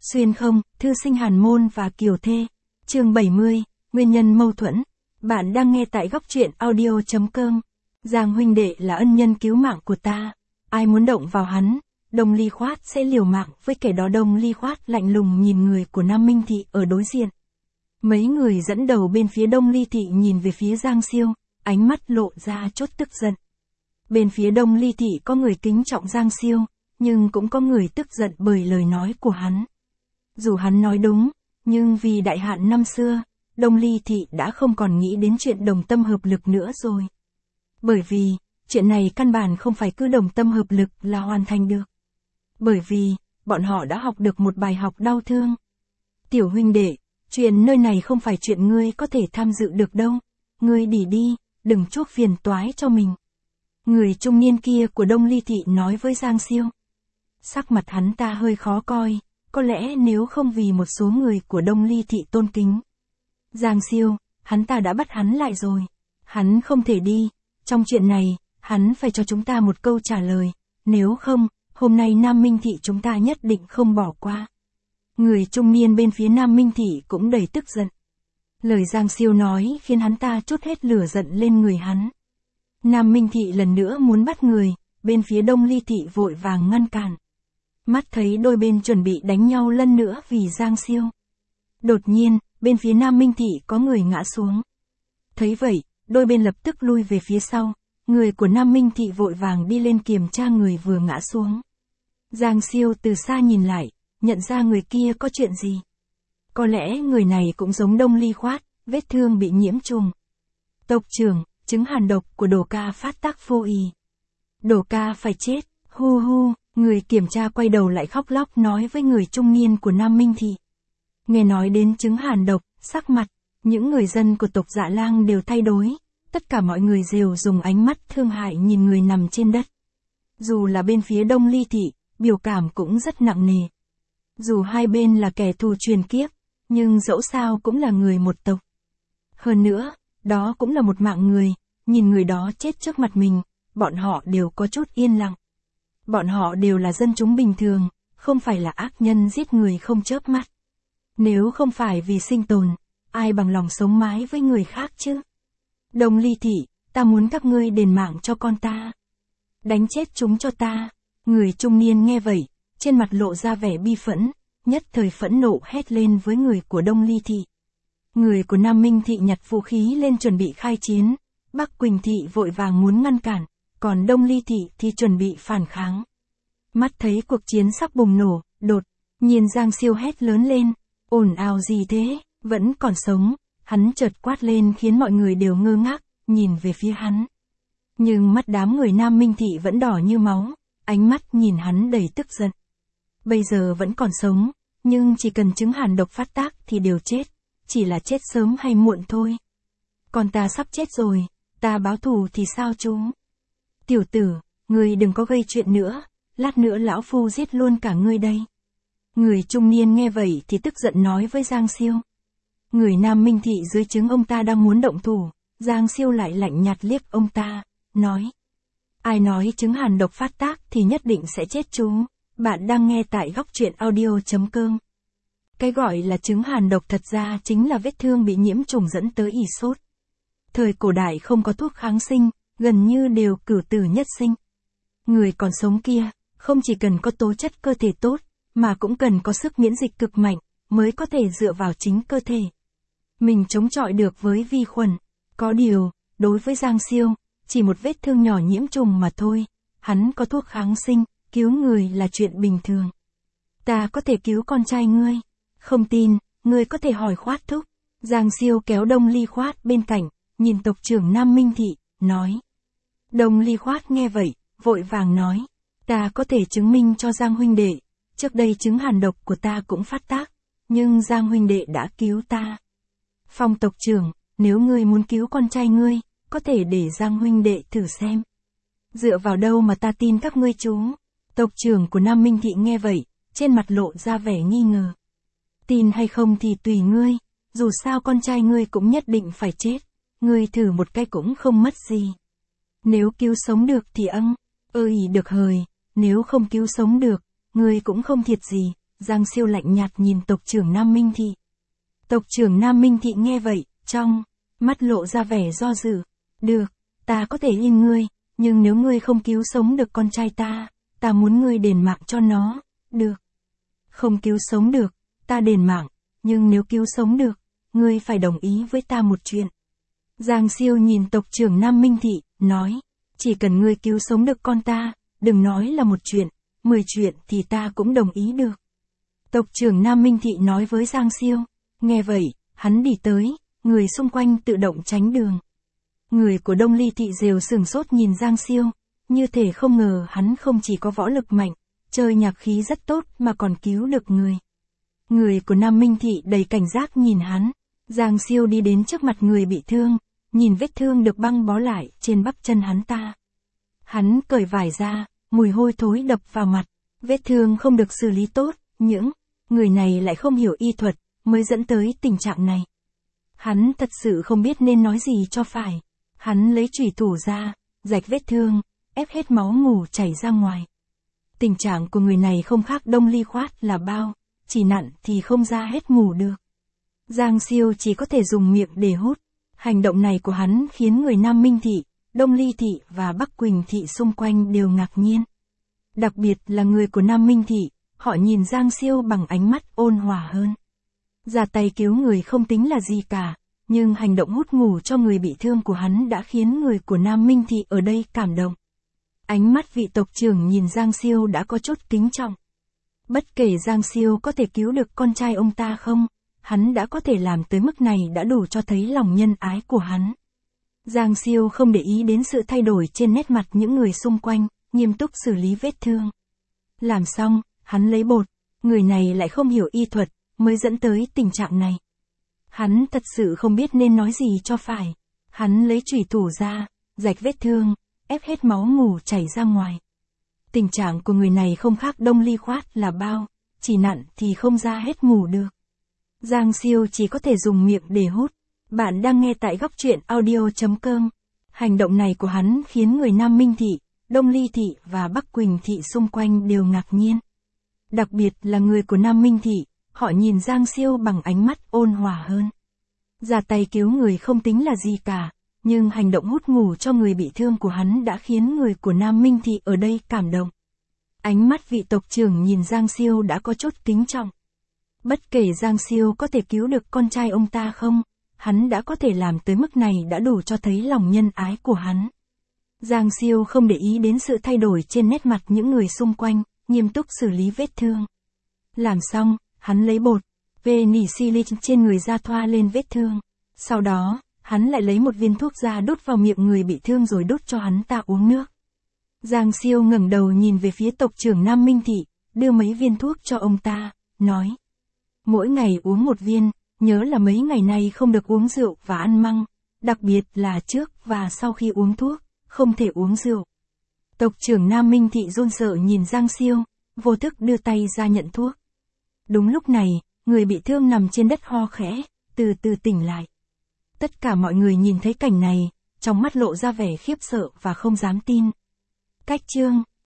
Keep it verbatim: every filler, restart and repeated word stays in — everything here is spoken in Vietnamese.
Xuyên không, thư sinh Hàn Môn và Kiều Thê. Chương bảy mươi, nguyên nhân mâu thuẫn. Bạn đang nghe tại góc truyện audio chấm com. Giang huynh đệ là ân nhân cứu mạng của ta. Ai muốn động vào hắn, Đông Ly Khoát sẽ liều mạng với kẻ đó. Đông Ly Khoát lạnh lùng nhìn người của Nam Minh Thị ở đối diện. Mấy người dẫn đầu bên phía Đông Ly Thị nhìn về phía Giang Siêu, ánh mắt lộ ra chút tức giận. Bên phía Đông Ly Thị có người kính trọng Giang Siêu, nhưng cũng có người tức giận bởi lời nói của hắn. Dù hắn nói đúng, nhưng vì đại hạn năm xưa, Đông Ly Thị đã không còn nghĩ đến chuyện đồng tâm hợp lực nữa rồi. Bởi vì, chuyện này căn bản không phải cứ đồng tâm hợp lực là hoàn thành được. Bởi vì, bọn họ đã học được một bài học đau thương. Tiểu huynh đệ, chuyện nơi này không phải chuyện ngươi có thể tham dự được đâu. Ngươi đi đi, đừng chuốc phiền toái cho mình. Người trung niên kia của Đông Ly Thị nói với Giang Siêu. Sắc mặt hắn ta hơi khó coi, có lẽ nếu không vì một số người của Đông Ly Thị tôn kính Giang Siêu, hắn ta đã bắt hắn lại rồi. Hắn không thể đi, trong chuyện này, hắn phải cho chúng ta một câu trả lời, nếu không, hôm nay Nam Minh Thị chúng ta nhất định không bỏ qua. Người trung niên bên phía Nam Minh Thị cũng đầy tức giận. Lời Giang Siêu nói khiến hắn ta trút hết lửa giận lên người hắn. Nam Minh Thị lần nữa muốn bắt người, bên phía Đông Ly Thị vội vàng ngăn cản. Mắt thấy đôi bên chuẩn bị đánh nhau lần nữa vì Giang Siêu. Đột nhiên, bên phía Nam Minh Thị có người ngã xuống. Thấy vậy, đôi bên lập tức lui về phía sau, người của Nam Minh Thị vội vàng đi lên kiểm tra người vừa ngã xuống. Giang Siêu từ xa nhìn lại, nhận ra người kia có chuyện gì. Có lẽ người này cũng giống Đông Ly Khoát, vết thương bị nhiễm trùng. Tộc trưởng, chứng hàn độc của Đồ Ca phát tác vô ì. Đồ Ca phải chết, hu hu, người kiểm tra quay đầu lại khóc lóc nói với người trung niên của Nam Minh Thị. Nghe nói đến chứng hàn độc, sắc mặt, những người dân của tộc Dạ Lang đều thay đổi, tất cả mọi người đều dùng ánh mắt thương hại nhìn người nằm trên đất. Dù là bên phía Đông Ly Thị, biểu cảm cũng rất nặng nề. Dù hai bên là kẻ thù truyền kiếp, nhưng dẫu sao cũng là người một tộc. Hơn nữa, đó cũng là một mạng người, nhìn người đó chết trước mặt mình, bọn họ đều có chút yên lặng. Bọn họ đều là dân chúng bình thường, không phải là ác nhân giết người không chớp mắt. Nếu không phải vì sinh tồn, ai bằng lòng sống mái với người khác chứ? Đông Ly Thị, ta muốn các ngươi đền mạng cho con ta. Đánh chết chúng cho ta. Người trung niên nghe vậy, trên mặt lộ ra vẻ bi phẫn, nhất thời phẫn nộ hét lên với người của Đông Ly Thị. Người của Nam Minh Thị nhặt vũ khí lên chuẩn bị khai chiến, Bắc Quỳnh Thị vội vàng muốn ngăn cản, còn Đông Ly Thị thì chuẩn bị phản kháng. Mắt thấy cuộc chiến sắp bùng nổ, đột nhiên Giang Siêu hét lớn lên, ồn ào gì thế, vẫn còn sống, hắn chợt quát lên khiến mọi người đều ngơ ngác, nhìn về phía hắn. Nhưng mắt đám người Nam Minh Thị vẫn đỏ như máu, ánh mắt nhìn hắn đầy tức giận. Bây giờ vẫn còn sống, nhưng chỉ cần chứng hàn độc phát tác thì đều chết, chỉ là chết sớm hay muộn thôi. Còn ta sắp chết rồi, ta báo thù thì sao chú? Tiểu tử, ngươi đừng có gây chuyện nữa, lát nữa lão phu giết luôn cả ngươi đây. Người trung niên nghe vậy thì tức giận nói với Giang Siêu. Người Nam Minh Thị dưới trướng ông ta đang muốn động thủ, Giang Siêu lại lạnh nhạt liếc ông ta, nói. Ai nói chứng hàn độc phát tác thì nhất định sẽ chết chú. Bạn đang nghe tại góc truyện audio chấm com. Cái gọi là chứng hàn độc thật ra chính là vết thương bị nhiễm trùng dẫn tới ỉ sốt. Thời cổ đại không có thuốc kháng sinh, gần như đều cửu tử nhất sinh. Người còn sống kia, không chỉ cần có tố chất cơ thể tốt, mà cũng cần có sức miễn dịch cực mạnh, mới có thể dựa vào chính cơ thể mình chống chọi được với vi khuẩn. Có điều, đối với Giang Siêu, chỉ một vết thương nhỏ nhiễm trùng mà thôi, hắn có thuốc kháng sinh, cứu người là chuyện bình thường. Ta có thể cứu con trai ngươi. Không tin, ngươi có thể hỏi Khoát thúc. Giang Siêu kéo Đông Ly Khoát bên cạnh, nhìn tộc trưởng Nam Minh Thị, nói. Đông Ly Khoát nghe vậy, vội vàng nói. Ta có thể chứng minh cho Giang huynh đệ, trước đây chứng hàn độc của ta cũng phát tác, nhưng Giang huynh đệ đã cứu ta. Phong tộc trưởng, nếu ngươi muốn cứu con trai ngươi, có thể để Giang huynh đệ thử xem. Dựa vào đâu mà ta tin các ngươi chú? Tộc trưởng của Nam Minh Thị nghe vậy, trên mặt lộ ra vẻ nghi ngờ. Tin hay không thì tùy ngươi, dù sao con trai ngươi cũng nhất định phải chết, ngươi thử một cái cũng không mất gì. Nếu cứu sống được thì âng, ơi được hời, nếu không cứu sống được, ngươi cũng không thiệt gì, Giang Siêu lạnh nhạt nhìn tộc trưởng Nam Minh Thị. Tộc trưởng Nam Minh Thị nghe vậy, trong mắt lộ ra vẻ do dự. Được, ta có thể yên ngươi, nhưng nếu ngươi không cứu sống được con trai ta, ta muốn ngươi đền mạng cho nó. Được. Không cứu sống được, ta đền mạng, nhưng nếu cứu sống được, ngươi phải đồng ý với ta một chuyện. Giang Siêu nhìn tộc trưởng Nam Minh Thị, nói, chỉ cần ngươi cứu sống được con ta, đừng nói là một chuyện, mười chuyện thì ta cũng đồng ý được. Tộc trưởng Nam Minh Thị nói với Giang Siêu. Nghe vậy, hắn đi tới, người xung quanh tự động tránh đường. Người của Đông Ly Thị đều sửng sốt nhìn Giang Siêu, như thể không ngờ hắn không chỉ có võ lực mạnh, chơi nhạc khí rất tốt mà còn cứu được người. Người của Nam Minh Thị đầy cảnh giác nhìn hắn. Giang Siêu đi đến trước mặt người bị thương, nhìn vết thương được băng bó lại trên bắp chân hắn ta. Hắn cởi vải ra, mùi hôi thối đập vào mặt, vết thương không được xử lý tốt, những người này lại không hiểu y thuật, mới dẫn tới tình trạng này. Hắn thật sự không biết nên nói gì cho phải. Hắn lấy chủy thủ ra, rạch vết thương, ép hết máu mủ chảy ra ngoài. Tình trạng của người này không khác Đông Ly Khoát là bao, chỉ nặn thì không ra hết mủ được. Giang Siêu chỉ có thể dùng miệng để hút. Hành động này của hắn khiến người Nam Minh Thị, Đông Ly Thị và Bắc Quỳnh Thị xung quanh đều ngạc nhiên. Đặc biệt là người của Nam Minh Thị, họ nhìn Giang Siêu bằng ánh mắt ôn hòa hơn. Ra tay cứu người không tính là gì cả, nhưng hành động hút ngủ cho người bị thương của hắn đã khiến người của Nam Minh Thị ở đây cảm động. Ánh mắt vị tộc trưởng nhìn Giang Siêu đã có chút kính trọng. Bất kể Giang Siêu có thể cứu được con trai ông ta không, hắn đã có thể làm tới mức này đã đủ cho thấy lòng nhân ái của hắn. Giang Siêu không để ý đến sự thay đổi trên nét mặt những người xung quanh, nghiêm túc xử lý vết thương. Làm xong, hắn lấy bột, người này lại không hiểu y thuật, mới dẫn tới tình trạng này. Hắn thật sự không biết nên nói gì cho phải. Hắn lấy chủy thủ ra, rạch vết thương, ép hết máu mủ chảy ra ngoài. Tình trạng của người này không khác Đông Ly Khoát là bao, chỉ nặn thì không ra hết mủ được. Giang Siêu chỉ có thể dùng miệng để hút. Bạn đang nghe tại góc truyện audio chấm com. Hành động này của hắn khiến người Nam Minh Thị, Đông Ly Thị và Bắc Quỳnh Thị xung quanh đều ngạc nhiên. Đặc biệt là người của Nam Minh Thị, họ nhìn Giang Siêu bằng ánh mắt ôn hòa hơn. Ra tay cứu người không tính là gì cả, nhưng hành động hút ngủ cho người bị thương của hắn đã khiến người của Nam Minh Thị ở đây cảm động. Ánh mắt vị tộc trưởng nhìn Giang Siêu đã có chút kính trọng. Bất kể Giang Siêu có thể cứu được con trai ông ta không, hắn đã có thể làm tới mức này đã đủ cho thấy lòng nhân ái của hắn. Giang Siêu không để ý đến sự thay đổi trên nét mặt những người xung quanh, nghiêm túc xử lý vết thương. Làm xong, hắn lấy bột, penicillin trên người ra thoa lên vết thương. Sau đó, hắn lại lấy một viên thuốc ra đút vào miệng người bị thương rồi đút cho hắn ta uống nước. Giang Siêu ngẩng đầu nhìn về phía tộc trưởng Nam Minh Thị, đưa mấy viên thuốc cho ông ta, nói. Mỗi ngày uống một viên, nhớ là mấy ngày nay không được uống rượu và ăn măng, đặc biệt là trước và sau khi uống thuốc, không thể uống rượu. Tộc trưởng Nam Minh Thị run sợ nhìn Giang Siêu, vô thức đưa tay ra nhận thuốc. Đúng lúc này, người bị thương nằm trên đất ho khẽ, từ từ tỉnh lại. Tất cả mọi người nhìn thấy cảnh này, trong mắt lộ ra vẻ khiếp sợ và không dám tin. Cách chương